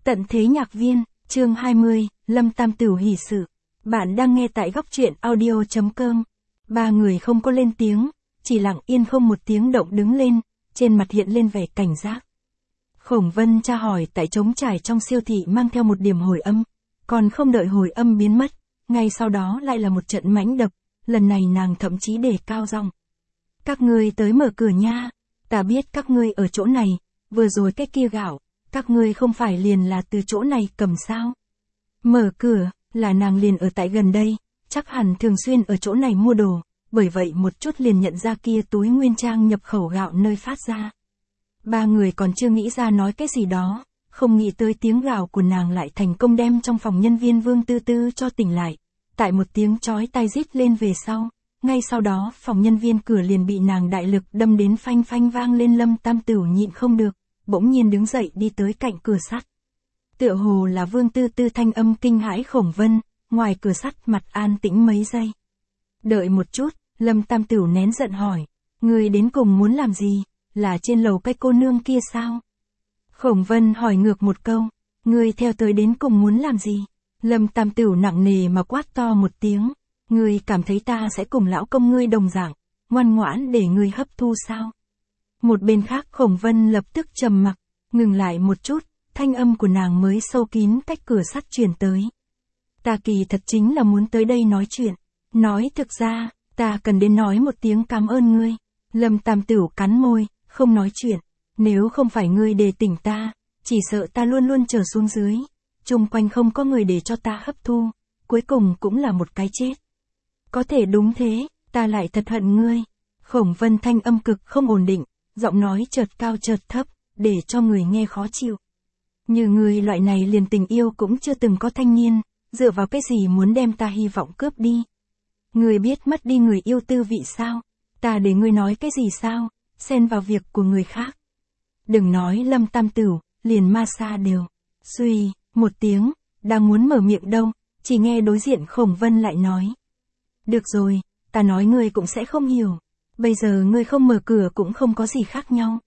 Tận thế nhạc viên, chương 20, Lâm Tam Tửu hỷ sự. Bạn đang nghe tại góc truyện audio.com. Ba người không có lên tiếng, chỉ lặng yên không một tiếng động đứng lên, trên mặt hiện lên vẻ cảnh giác. Khổng Vân tra hỏi tại trống trải trong siêu thị mang theo một điểm hồi âm, còn không đợi hồi âm biến mất, ngay sau đó lại là một trận mãnh đập, lần này nàng thậm chí đề cao giọng. Các ngươi tới mở cửa nha, ta biết các ngươi ở chỗ này, vừa rồi cái kia gạo, các ngươi không phải liền là từ chỗ này cầm sao? Mở cửa, là nàng liền ở tại gần đây, chắc hẳn thường xuyên ở chỗ này mua đồ, bởi vậy một chút liền nhận ra kia túi nguyên trang nhập khẩu gạo nơi phát ra. Ba người còn chưa nghĩ ra nói cái gì đó, không nghĩ tới tiếng gào của nàng lại thành công đem trong phòng nhân viên Vương Tư Tư cho tỉnh lại. Tại một tiếng chói tai rít lên về sau, ngay sau đó phòng nhân viên cửa liền bị nàng đại lực đâm đến phanh phanh vang lên. Lâm Tam Tửu nhịn không được, bỗng nhiên đứng dậy đi tới cạnh cửa sắt. Tựa hồ là Vương Tư Tư thanh âm kinh hãi Khổng Vân, ngoài cửa sắt mặt an tĩnh mấy giây. Đợi một chút, Lâm Tam Tửu nén giận hỏi, người đến cùng muốn làm gì, là trên lầu cái cô nương kia sao? Khổng Vân hỏi ngược một câu, người theo tới đến cùng muốn làm gì? Lâm Tam Tửu nặng nề mà quát to một tiếng, người cảm thấy ta sẽ cùng lão công ngươi đồng dạng, ngoan ngoãn để người hấp thu sao? Một bên khác Khổng Vân lập tức trầm mặc, ngừng lại một chút, thanh âm của nàng mới sâu kín cách cửa sắt truyền tới. Ta kỳ thật chính là muốn tới đây nói chuyện, nói thực ra, ta cần đến nói một tiếng cảm ơn ngươi. Lâm Tam Tửu cắn môi, không nói chuyện, nếu không phải ngươi đề tỉnh ta, chỉ sợ ta luôn luôn trở xuống dưới, chung quanh không có người để cho ta hấp thu, cuối cùng cũng là một cái chết. Có thể đúng thế, ta lại thật hận ngươi. Khổng Vân thanh âm cực không ổn định, giọng nói chợt cao chợt thấp, để cho người nghe khó chịu. Như người loại này liền tình yêu cũng chưa từng có thanh niên, dựa vào cái gì muốn đem ta hy vọng cướp đi? Người biết mất đi người yêu tư vị sao? Ta để ngươi nói cái gì sao? Xen vào việc của người khác. Đừng nói Lâm Tam Tửu, liền ma sa đều. Suy, một tiếng, đang muốn mở miệng đâu, chỉ nghe đối diện Khổng Vân lại nói. Được rồi, ta nói ngươi cũng sẽ không hiểu. Bây giờ ngươi không mở cửa cũng không có gì khác nhau.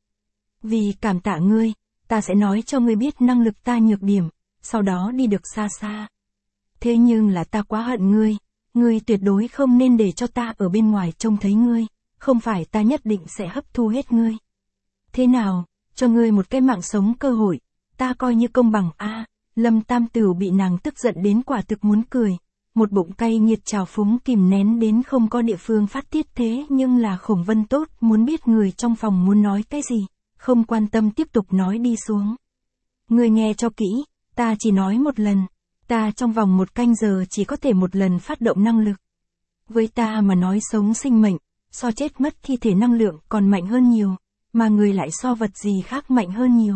Vì cảm tạ ngươi, ta sẽ nói cho ngươi biết năng lực ta nhược điểm, sau đó đi được xa xa. Thế nhưng là ta quá hận ngươi tuyệt đối không nên để cho ta ở bên ngoài trông thấy ngươi, không phải ta nhất định sẽ hấp thu hết ngươi. Thế nào, cho ngươi một cái mạng sống cơ hội, ta coi như công bằng a. Lâm Tam Tửu bị nàng tức giận đến quả thực muốn cười, một bụng cay nghiệt trào phúng kìm nén đến không có địa phương phát tiết. Thế nhưng là Khổng Vân tốt muốn biết người trong phòng muốn nói cái gì, không quan tâm tiếp tục nói đi xuống. Ngươi nghe cho kỹ, ta chỉ nói một lần, ta trong vòng 1 canh giờ chỉ có thể một lần phát động năng lực. Với ta mà nói sống sinh mệnh, so chết mất thi thể năng lượng còn mạnh hơn nhiều, mà người lại so vật gì khác mạnh hơn nhiều.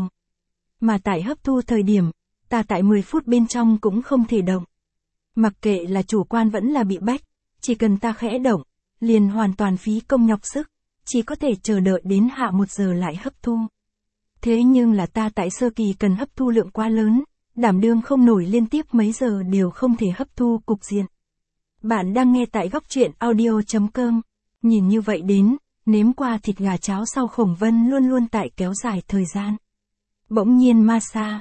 Mà tại hấp thu thời điểm, ta tại 10 phút bên trong cũng không thể động. Mặc kệ là chủ quan vẫn là bị bách, chỉ cần ta khẽ động, liền hoàn toàn phí công nhọc sức, chỉ có thể chờ đợi đến hạ 1 giờ lại hấp thu. Thế nhưng là ta tại sơ kỳ cần hấp thu lượng quá lớn, đảm đương không nổi liên tiếp mấy giờ đều không thể hấp thu cục diện. Bạn đang nghe tại góc truyện audio.com. Nhìn như vậy đến, nếm qua thịt gà cháo sau Khổng Vân luôn luôn tại kéo dài thời gian. Bỗng nhiên ma sa,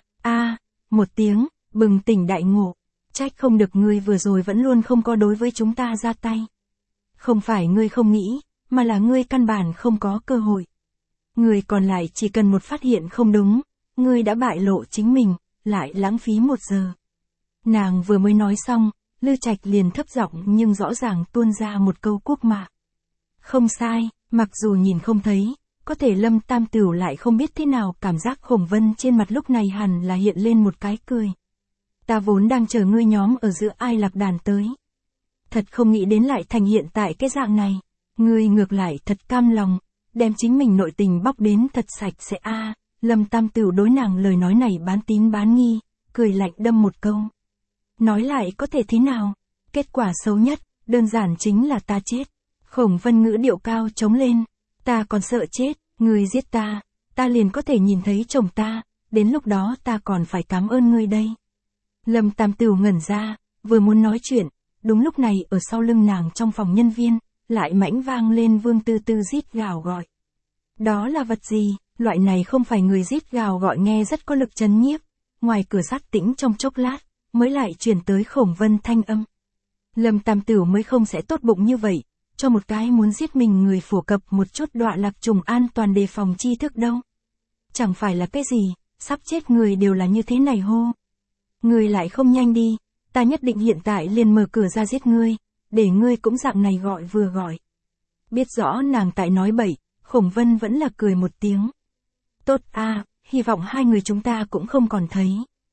một tiếng, bừng tỉnh đại ngộ. Trách không được ngươi vừa rồi vẫn luôn không có đối với chúng ta ra tay. Không phải ngươi không nghĩ, mà là ngươi căn bản không có cơ hội. Người còn lại chỉ cần một phát hiện không đúng, ngươi đã bại lộ chính mình, lại lãng phí 1 giờ. Nàng vừa mới nói xong, Lư Trạch liền thấp giọng nhưng rõ ràng tuôn ra một câu quốc mạ. Không sai, mặc dù nhìn không thấy, có thể Lâm Tam Tửu lại không biết thế nào cảm giác Khổng Vân trên mặt lúc này hẳn là hiện lên một cái cười. Ta vốn đang chờ ngươi nhóm ở giữa Ai Lạc Đàn tới. Thật không nghĩ đến lại thành hiện tại cái dạng này. Ngươi ngược lại thật cam lòng, đem chính mình nội tình bóc đến thật sạch sẽ a. Lâm Tam Tửu đối nàng lời nói này bán tín bán nghi, cười lạnh đâm một câu. Nói lại có thể thế nào? Kết quả xấu nhất, đơn giản chính là ta chết. Khổng Vân ngữ điệu cao trống lên. Ta còn sợ chết, ngươi giết ta liền có thể nhìn thấy chồng ta, đến lúc đó ta còn phải cảm ơn ngươi đây. Lâm Tam Tửu ngẩn ra, vừa muốn nói chuyện, đúng lúc này ở sau lưng nàng trong phòng nhân viên, lại mãnh vang lên Vương Tư Tư rít gào gọi. Đó là vật gì? Loại này không phải người rít gào gọi nghe rất có lực chấn nhiếp, ngoài cửa sắt tĩnh trong chốc lát, mới lại truyền tới Khổng Vân thanh âm. Lâm Tam Tửu mới không sẽ tốt bụng như vậy, cho một cái muốn giết mình người phổ cập một chút đọa lạc trùng an toàn đề phòng tri thức đâu. Chẳng phải là cái gì, sắp chết người đều là như thế này hô. Người lại không nhanh đi, ta nhất định hiện tại liền mở cửa ra giết ngươi, để ngươi cũng dạng này gọi vừa gọi. Biết rõ nàng tại nói bậy, Khổng Vân vẫn là cười một tiếng. Tốt a, hy vọng hai người chúng ta cũng không còn thấy.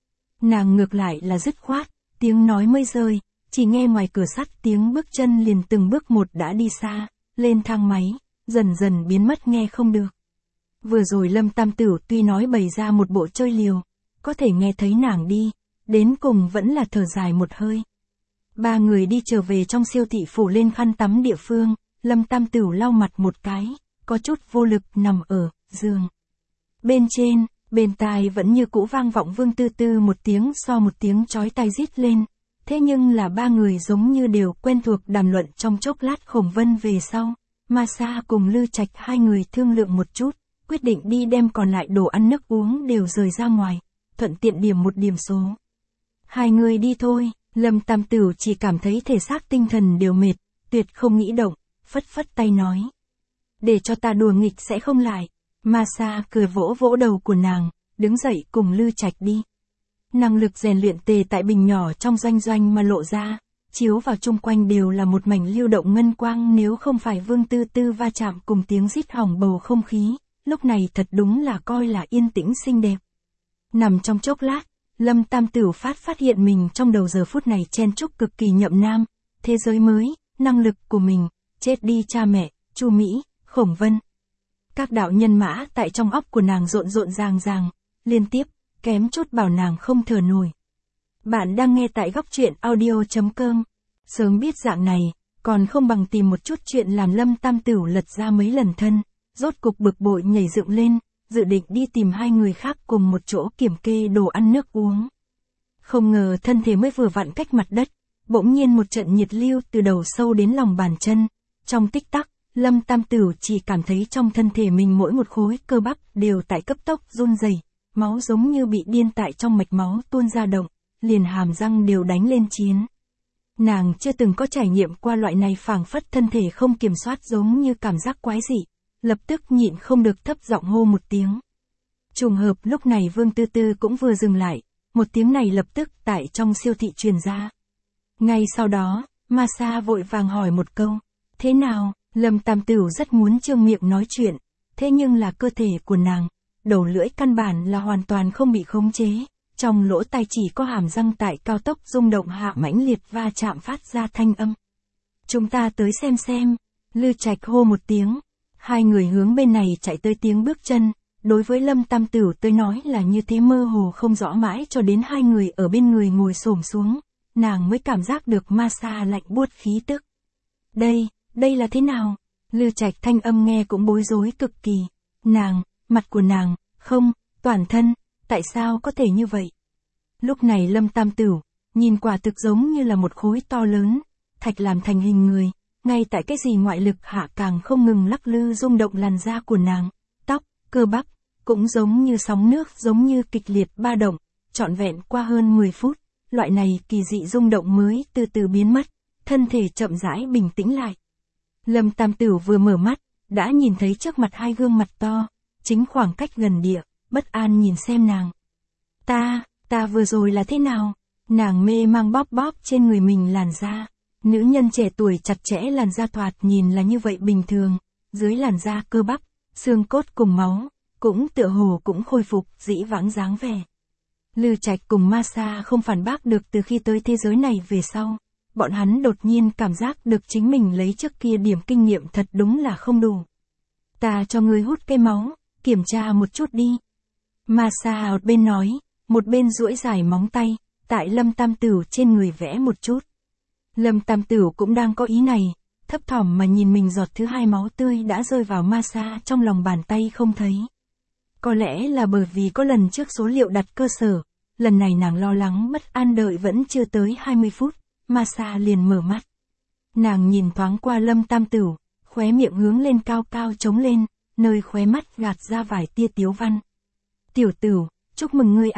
Nàng ngược lại là dứt khoát, tiếng nói mới rơi, chỉ nghe ngoài cửa sắt tiếng bước chân liền từng bước một đã đi xa, lên thang máy, dần dần biến mất nghe không được. Vừa rồi Lâm Tam Tửu tuy nói bày ra một bộ chơi liều, có thể nghe thấy nàng đi, đến cùng vẫn là thở dài một hơi. Ba người đi trở về trong siêu thị phủ lên khăn tắm địa phương, Lâm Tam Tửu lau mặt một cái, có chút vô lực nằm ở giường. Bên trên, bên tai vẫn như cũ vang vọng Vương Tư Tư một tiếng so một tiếng chói tai rít lên. Thế nhưng là ba người giống như đều quen thuộc đàm luận trong chốc lát Khổng Vân về sau. Ma Sa cùng Lư Trạch hai người thương lượng một chút, quyết định đi đem còn lại đồ ăn nước uống đều rời ra ngoài, thuận tiện điểm một điểm số. Hai người đi thôi, Lâm Tam Tửu chỉ cảm thấy thể xác tinh thần đều mệt, tuyệt không nghĩ động, phất phất tay nói. Để cho ta đùa nghịch sẽ không lại. Ma Sa cười vỗ vỗ đầu của nàng, đứng dậy cùng Lư Trạch đi. Năng lực rèn luyện tề tại bình nhỏ trong doanh doanh mà lộ ra, chiếu vào chung quanh đều là một mảnh lưu động ngân quang, nếu không phải Vương Tư Tư va chạm cùng tiếng rít hỏng bầu không khí, lúc này thật đúng là coi là yên tĩnh xinh đẹp. Nằm trong chốc lát, Lâm Tam Tửu phát hiện mình trong đầu giờ phút này chen chúc cực kỳ nhậm nam, thế giới mới, năng lực của mình, chết đi cha mẹ, Chu Mỹ, Khổng Vân. Các đạo nhân mã tại trong óc của nàng rộn rộn ràng, liên tiếp, kém chút bảo nàng không thở nổi. Bạn đang nghe tại góc truyện audio.com. Sớm biết dạng này, còn không bằng tìm một chút chuyện làm. Lâm Tam Tửu lật ra mấy lần thân, rốt cục bực bội nhảy dựng lên, dự định đi tìm hai người khác cùng một chỗ kiểm kê đồ ăn nước uống. Không ngờ thân thể mới vừa vặn cách mặt đất, bỗng nhiên một trận nhiệt lưu từ đầu sâu đến lòng bàn chân. Trong tích tắc, Lâm Tam Tửu chỉ cảm thấy trong thân thể mình mỗi một khối cơ bắp đều tại cấp tốc run rẩy, máu giống như bị điên tại trong mạch máu tuôn ra động, liền hàm răng đều đánh lên chiến. Nàng chưa từng có trải nghiệm qua loại này, phảng phất thân thể không kiểm soát giống như cảm giác quái dị, lập tức nhịn không được thấp giọng hô một tiếng. Trùng hợp lúc này Vương Tư Tư cũng vừa dừng lại, một tiếng này lập tức tại trong siêu thị truyền ra. Ngay sau đó, Ma Sa vội vàng hỏi một câu, thế nào? Lâm Tam Tửu rất muốn trương miệng nói chuyện, thế nhưng là cơ thể của nàng, đầu lưỡi căn bản là hoàn toàn không bị khống chế, trong lỗ tai chỉ có hàm răng tại cao tốc rung động hạ mãnh liệt va chạm phát ra thanh âm. Chúng ta tới xem, Lư Trạch hô một tiếng, hai người hướng bên này chạy tới, tiếng bước chân, đối với Lâm Tam Tửu tới nói là như thế mơ hồ không rõ, mãi cho đến hai người ở bên người ngồi xổm xuống, nàng mới cảm giác được Ma Sa lạnh buốt khí tức. Đây là thế nào? Lư Trạch thanh âm nghe cũng bối rối cực kỳ. Nàng, mặt của nàng, không, toàn thân, tại sao có thể như vậy? Lúc này Lâm Tam Tửu, nhìn quả thực giống như là một khối to lớn, thạch làm thành hình người, ngay tại cái gì ngoại lực hạ càng không ngừng lắc lư rung động làn da của nàng, tóc, cơ bắp, cũng giống như sóng nước giống như kịch liệt ba động, trọn vẹn qua hơn 10 phút, loại này kỳ dị rung động mới từ từ biến mất, thân thể chậm rãi bình tĩnh lại. Lâm Tam Tửu vừa mở mắt, đã nhìn thấy trước mặt hai gương mặt to, chính khoảng cách gần địa, bất an nhìn xem nàng. Ta vừa rồi là thế nào? Nàng mê mang bóp trên người mình làn da. Nữ nhân trẻ tuổi chặt chẽ làn da thoạt nhìn là như vậy bình thường, dưới làn da cơ bắp, xương cốt cùng máu, cũng tựa hồ cũng khôi phục dĩ vãng dáng vẻ. Lư Trạch cùng Ma Sa không phản bác được, từ khi tới thế giới này về sau. Bọn hắn đột nhiên cảm giác được chính mình lấy trước kia điểm kinh nghiệm thật đúng là không đủ. Ta cho ngươi hút cái máu, kiểm tra một chút đi. Ma Sa ở bên nói, một bên duỗi dài móng tay, tại Lâm Tam Tửu trên người vẽ một chút. Lâm Tam Tửu cũng đang có ý này, thấp thỏm mà nhìn mình giọt thứ hai máu tươi đã rơi vào Ma Sa trong lòng bàn tay không thấy. Có lẽ là bởi vì có lần trước số liệu đặt cơ sở, lần này nàng lo lắng bất an đợi vẫn chưa tới 20 phút. Ma Sa liền mở mắt. Nàng nhìn thoáng qua Lâm Tam Tửu, khóe miệng hướng lên cao cao trống lên, nơi khóe mắt gạt ra vài tia tiếu văn. Tiểu Tửu, chúc mừng ngươi a,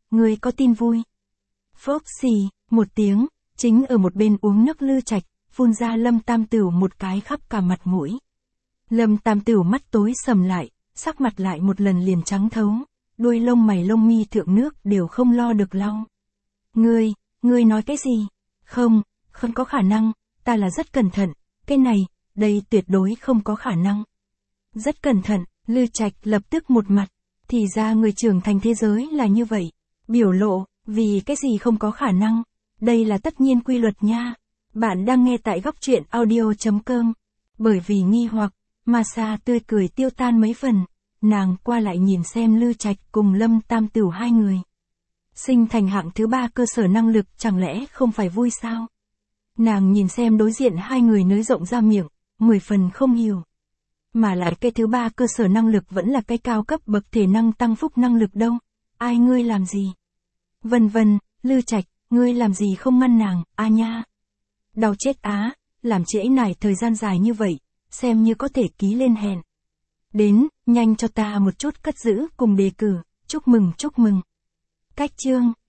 ngươi có tin vui? Phốc xì, một tiếng, chính ở một bên uống nước Lư Trạch, phun ra Lâm Tam Tửu một cái khắp cả mặt mũi. Lâm Tam Tửu mắt tối sầm lại, sắc mặt lại một lần liền trắng thấu, đuôi lông mày lông mi thượng nước đều không lo được lau. Ngươi nói cái gì? Không có khả năng, ta là rất cẩn thận, cái này, đây tuyệt đối không có khả năng. Rất cẩn thận, Lư Trạch lập tức một mặt, thì ra người trưởng thành thế giới là như vậy, biểu lộ, vì cái gì không có khả năng, đây là tất nhiên quy luật nha. Bạn đang nghe tại góc truyện audio.com, bởi vì nghi hoặc, mà Sa tươi cười tiêu tan mấy phần, nàng qua lại nhìn xem Lư Trạch cùng Lâm Tam Tửu hai người. Sinh thành hạng thứ 3 cơ sở năng lực chẳng lẽ không phải vui sao? Nàng nhìn xem đối diện hai người nới rộng ra miệng, 10 phần không hiểu. Mà lại cái thứ 3 cơ sở năng lực vẫn là cái cao cấp bậc thể năng tăng phúc năng lực đâu. Ai ngươi làm gì? Vân, Lư Trạch, ngươi làm gì không ngăn nàng, nha. Đau chết á, làm trễ nải thời gian dài như vậy, xem như có thể ký lên hẹn. Đến, nhanh cho ta một chút cất giữ cùng đề cử, chúc mừng. Cách chương,